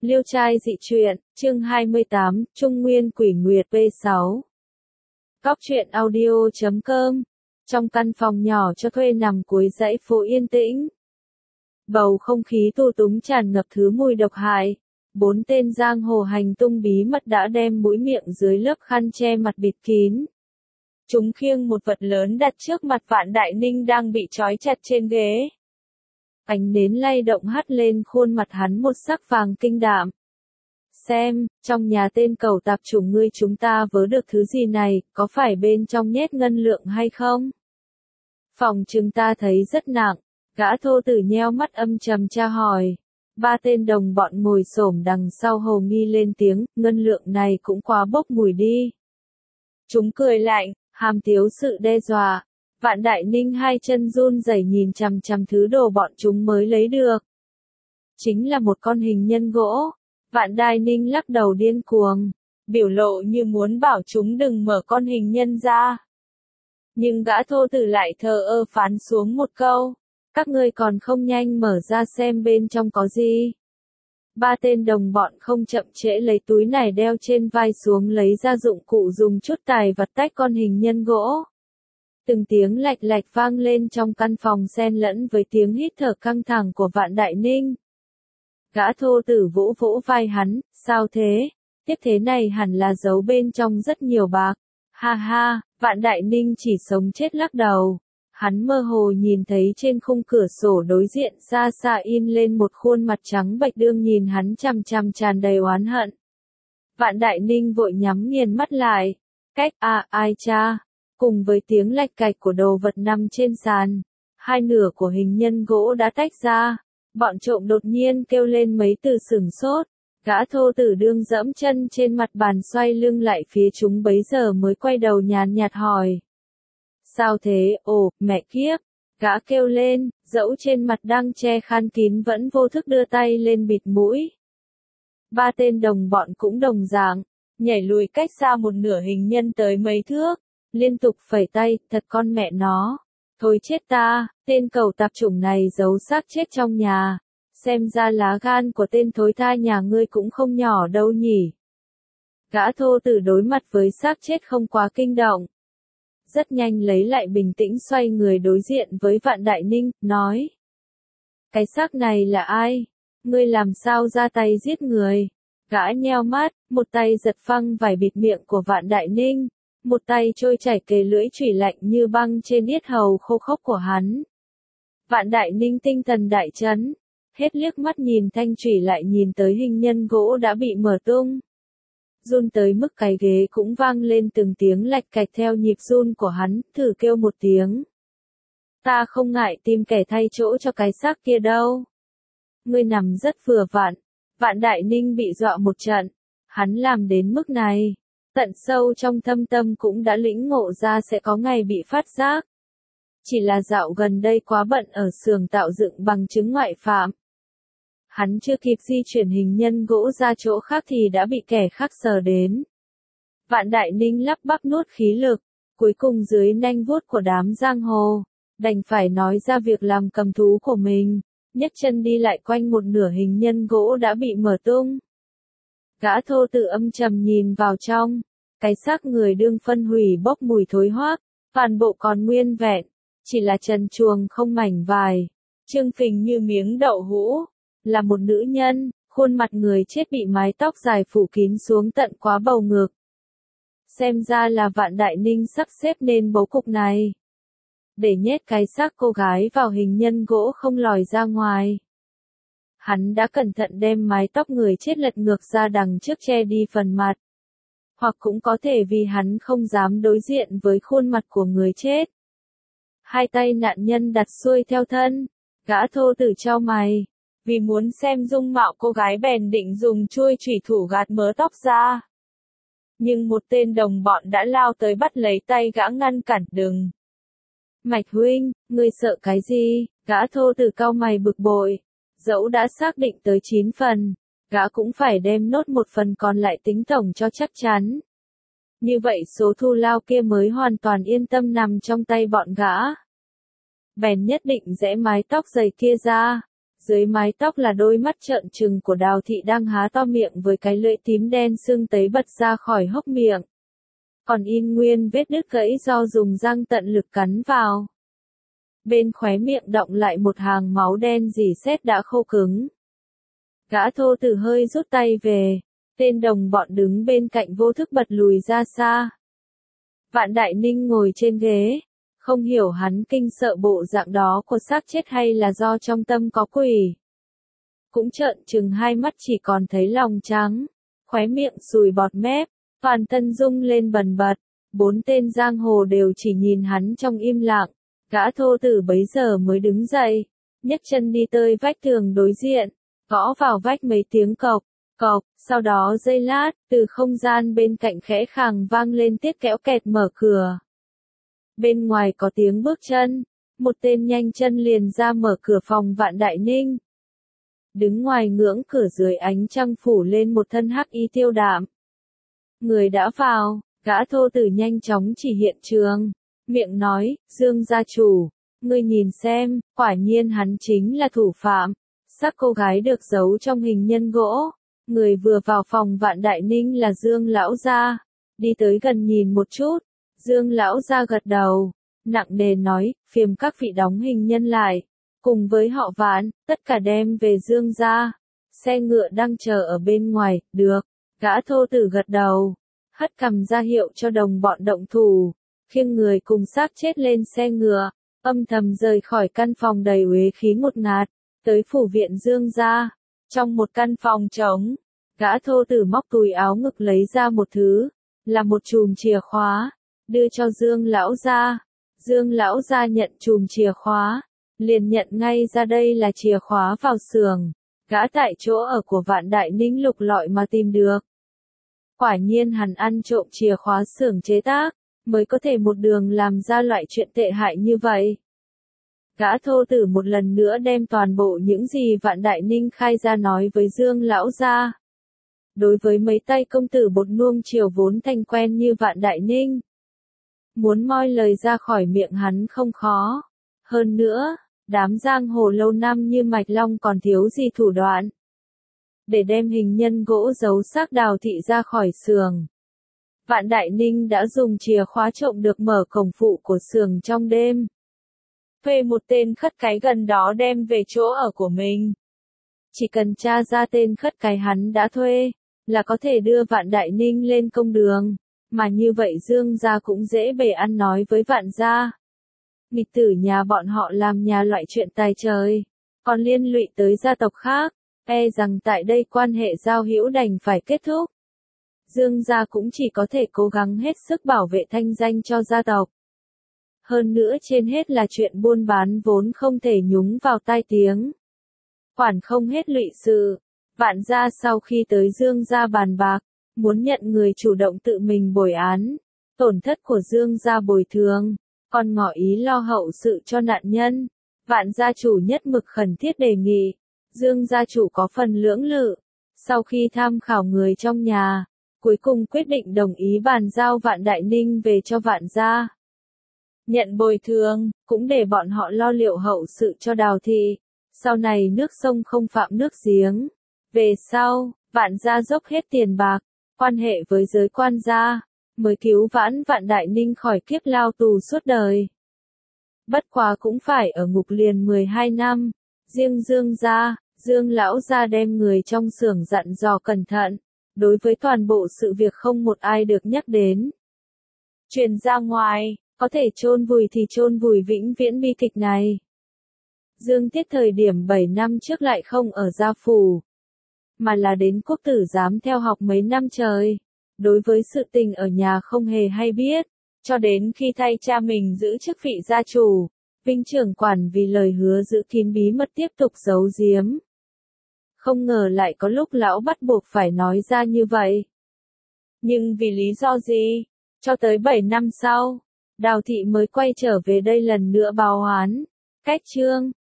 Liêu trai dị truyện, chương 28, Trung Nguyên Quỷ Nguyệt V6. Góc truyện audio.com. Trong căn phòng nhỏ cho thuê nằm cuối dãy phố yên tĩnh. Bầu không khí tù túng tràn ngập thứ mùi độc hại. 4 tên giang hồ hành tung bí mật đã đem mũi miệng dưới lớp khăn che mặt bịt kín. Chúng khiêng một vật lớn đặt trước mặt Vạn Đại Ninh đang bị trói chặt trên ghế. Ánh nến lay động hắt lên khuôn mặt hắn một sắc vàng kinh đạm. Xem, trong nhà tên cẩu tạp chủng ngươi chúng ta vớ được thứ gì này, có phải bên trong nhét ngân lượng hay không? Phòng chúng ta thấy rất nặng, gã thô tử nheo mắt âm trầm tra hỏi. 3 tên đồng bọn ngồi xổm đằng sau hầu nghi lên tiếng, ngân lượng này cũng quá bốc mùi đi. Chúng cười lạnh, hàm tiếu sự đe dọa. Vạn Đại Ninh hai chân run rẩy nhìn chằm chằm thứ đồ bọn chúng mới lấy được. Chính là một con hình nhân gỗ. Vạn Đại Ninh lắc đầu điên cuồng, biểu lộ như muốn bảo chúng đừng mở con hình nhân ra. Nhưng gã thô tử lại thờ ơ phán xuống một câu, các ngươi còn không nhanh mở ra xem bên trong có gì. 3 tên đồng bọn không chậm trễ lấy túi này đeo trên vai xuống lấy ra dụng cụ dùng chút tài vặt tách con hình nhân gỗ. Từng tiếng lạch lạch vang lên trong căn phòng xen lẫn với tiếng hít thở căng thẳng của Vạn Đại Ninh. Gã thô tử vỗ vỗ vai hắn, sao thế? Tiếp thế này hẳn là giấu bên trong rất nhiều bạc. Ha ha, Vạn Đại Ninh chỉ sống chết lắc đầu. Hắn mơ hồ nhìn thấy trên khung cửa sổ đối diện xa xa in lên một khuôn mặt trắng bệch đương nhìn hắn chằm chằm tràn đầy oán hận. Vạn Đại Ninh vội nhắm nghiền mắt lại. Cách ai cha? Cùng với tiếng lạch cạch của đồ vật nằm trên sàn, hai nửa của hình nhân gỗ đã tách ra. Bọn trộm đột nhiên kêu lên mấy từ sửng sốt. Gã thô tử đương dẫm chân trên mặt bàn xoay lưng lại phía chúng bấy giờ mới quay đầu nhàn nhạt hỏi. Sao thế? Ồ, mẹ kiếp! Gã kêu lên, dẫu trên mặt đang che khăn kín vẫn vô thức đưa tay lên bịt mũi. 3 tên đồng bọn cũng đồng dạng, nhảy lùi cách xa một nửa hình nhân tới mấy thước, liên tục phẩy tay, thật con mẹ nó. Thôi chết ta, tên cẩu tạp chủng này giấu xác chết trong nhà. Xem ra lá gan của tên thối tha nhà ngươi cũng không nhỏ đâu nhỉ. Gã thô tử đối mặt với xác chết không quá kinh động. Rất nhanh lấy lại bình tĩnh xoay người đối diện với Vạn Đại Ninh, nói. Cái xác này là ai? Ngươi làm sao ra tay giết người? Gã nheo mắt, một tay giật phăng vải bịt miệng của Vạn Đại Ninh. Một tay trôi chảy kề lưỡi chủy lạnh như băng trên yết hầu khô khốc của hắn. Vạn Đại Ninh tinh thần đại chấn, hết liếc mắt nhìn thanh chủy lại nhìn tới hình nhân gỗ đã bị mở tung. Run tới mức cái ghế cũng vang lên từng tiếng lạch cạch theo nhịp run của hắn, thử kêu một tiếng. Ta không ngại tìm kẻ thay chỗ cho cái xác kia đâu. Ngươi nằm rất vừa vặn. Vạn Đại Ninh bị dọa một trận. Hắn làm đến mức này. Tận sâu trong thâm tâm cũng đã lĩnh ngộ ra sẽ có ngày bị phát giác. Chỉ là dạo gần đây quá bận ở xưởng tạo dựng bằng chứng ngoại phạm. Hắn chưa kịp di chuyển hình nhân gỗ ra chỗ khác thì đã bị kẻ khác sờ đến. Vạn Đại Ninh lắp bắp nuốt khí lực, cuối cùng dưới nanh vuốt của đám giang hồ, đành phải nói ra việc làm cầm thú của mình, nhấc chân đi lại quanh một nửa hình nhân gỗ đã bị mở tung. Gã thô tự âm trầm nhìn vào trong, cái xác người đương phân hủy bốc mùi thối hoác, toàn bộ còn nguyên vẹn, chỉ là trần truồng không mảnh vải, trương phình như miếng đậu hũ, là một nữ nhân, khuôn mặt người chết bị mái tóc dài phủ kín xuống tận quá bầu ngực. Xem ra là Vạn Đại Ninh sắp xếp nên bố cục này, để nhét cái xác cô gái vào hình nhân gỗ không lòi ra ngoài. Hắn đã cẩn thận đem mái tóc người chết lật ngược ra đằng trước che đi phần mặt. Hoặc cũng có thể vì hắn không dám đối diện với khuôn mặt của người chết. Hai tay nạn nhân đặt xuôi theo thân, gã thô tử chau mày. Vì muốn xem dung mạo cô gái bèn định dùng chuôi chủy thủ gạt mớ tóc ra. Nhưng một tên đồng bọn đã lao tới bắt lấy tay gã ngăn cản đừng. Mạch huynh, ngươi sợ cái gì? Gã thô tử cau mày bực bội. Dẫu đã xác định tới 9 phần, gã cũng phải đem nốt một phần còn lại tính tổng cho chắc chắn. Như vậy số thù lao kia mới hoàn toàn yên tâm nằm trong tay bọn gã. Bèn nhất định rẽ mái tóc dày kia ra, Dưới mái tóc là đôi mắt trợn trừng của Đào Thị đang há to miệng với cái lưỡi tím đen sưng tấy bật ra khỏi hốc miệng. Còn in nguyên vết đứt gãy do dùng răng tận lực cắn vào. Bên khóe miệng đọng lại một hàng máu đen rỉ sét đã khô cứng. Gã thô tử hơi rút tay về, tên đồng bọn đứng bên cạnh vô thức bật lùi ra xa. Vạn Đại Ninh ngồi trên ghế, không hiểu hắn kinh sợ bộ dạng đó của xác chết hay là do trong tâm có quỷ. Cũng trợn trừng hai mắt chỉ còn thấy lòng trắng, khóe miệng sùi bọt mép, toàn thân rung lên bần bật. Bốn tên giang hồ đều chỉ nhìn hắn trong im lặng. Gã thô tử bấy giờ mới đứng dậy, nhấc chân đi tới vách tường đối diện, gõ vào vách mấy tiếng cộc, cộc, sau đó giây lát, từ không gian bên cạnh khẽ khàng vang lên tiếng kéo kẹt mở cửa. Bên ngoài có tiếng bước chân, một tên nhanh chân liền ra mở cửa phòng Vạn Đại Ninh. Đứng ngoài ngưỡng cửa dưới ánh trăng phủ lên một thân hắc y tiêu đạm. Người đã vào, gã thô tử nhanh chóng chỉ hiện trường. Miệng nói, Dương gia chủ, ngươi nhìn xem, quả nhiên hắn chính là thủ phạm. Xác cô gái được giấu trong hình nhân gỗ. Người vừa vào phòng Vạn Đại Ninh là Dương lão gia. Đi tới gần nhìn một chút. Dương lão gia gật đầu, nặng nề nói, phiền các vị đóng hình nhân lại. Cùng với họ Vạn, tất cả đem về Dương gia. Xe ngựa đang chờ ở bên ngoài, được. Gã thô tử gật đầu, hất cằm ra hiệu cho đồng bọn động thủ. Khiêng người cùng xác chết lên xe ngựa, âm thầm rời khỏi căn phòng đầy uế khí ngột ngạt, tới phủ viện Dương gia. Trong một căn phòng trống, gã thô tử móc túi áo ngực lấy ra một thứ, là một chùm chìa khóa, đưa cho Dương lão gia. Dương lão gia nhận chùm chìa khóa, liền nhận ngay ra đây là chìa khóa vào xưởng. Gã tại chỗ ở của Vạn Đại Ninh lục lọi mà tìm được. Quả nhiên hắn ăn trộm chìa khóa xưởng chế tác, mới có thể một đường làm ra loại chuyện tệ hại như vậy. Gã thô tử một lần nữa đem toàn bộ những gì Vạn Đại Ninh khai ra nói với Dương lão gia. Đối với mấy tay công tử bột nuông chiều vốn thành quen như Vạn Đại Ninh, muốn moi lời ra khỏi miệng hắn không khó. Hơn nữa, đám giang hồ lâu năm như Mạch Long còn thiếu gì thủ đoạn. Để đem hình nhân gỗ giấu xác Đào Thị ra khỏi xưởng, Vạn Đại Ninh đã dùng chìa khóa trộm được mở cổng phụ của xưởng trong đêm. Thuê một tên khất cái gần đó đem về chỗ ở của mình. Chỉ cần tra ra tên khất cái hắn đã thuê, là có thể đưa Vạn Đại Ninh lên công đường. Mà như vậy Dương gia cũng dễ bề ăn nói với Vạn gia. Nghịch tử nhà bọn họ làm nhà loại chuyện tài trời, còn liên lụy tới gia tộc khác, e rằng tại đây quan hệ giao hữu đành phải kết thúc. Dương gia cũng chỉ có thể cố gắng hết sức bảo vệ thanh danh cho gia tộc. Hơn nữa trên hết là chuyện buôn bán vốn không thể nhúng vào tai tiếng. Quản không hết lụy sự. Vạn gia sau khi tới Dương gia bàn bạc, muốn nhận người chủ động tự mình bồi án, tổn thất của Dương gia bồi thường, còn ngỏ ý lo hậu sự cho nạn nhân. Vạn gia chủ nhất mực khẩn thiết đề nghị, Dương gia chủ có phần lưỡng lự. Sau khi tham khảo người trong nhà, cuối cùng quyết định đồng ý bàn giao Vạn Đại Ninh về cho Vạn gia. Nhận bồi thường, cũng để bọn họ lo liệu hậu sự cho Đào Thị. Sau này nước sông không phạm nước giếng. Về sau, Vạn gia dốc hết tiền bạc, quan hệ với giới quan gia, mới cứu vãn Vạn Đại Ninh khỏi kiếp lao tù suốt đời. Bất quá cũng phải ở ngục liền 12 năm. Riêng Dương gia, Dương lão gia đem người trong xưởng dặn dò cẩn thận. Đối với toàn bộ sự việc không một ai được nhắc đến. Truyền ra ngoài, có thể chôn vùi thì chôn vùi vĩnh viễn bi kịch này. Dương Tiết thời điểm 7 năm trước lại không ở gia phủ, mà là đến quốc tử giám theo học mấy năm trời. Đối với sự tình ở nhà không hề hay biết, cho đến khi thay cha mình giữ chức vị gia chủ, Vinh trưởng quản vì lời hứa giữ kín bí mật tiếp tục giấu giếm. Không ngờ lại có lúc lão bắt buộc phải nói ra như vậy. Nhưng vì lý do gì? Cho tới 7 năm sau, Đào Thị mới quay trở về đây lần nữa báo oán. Cách chương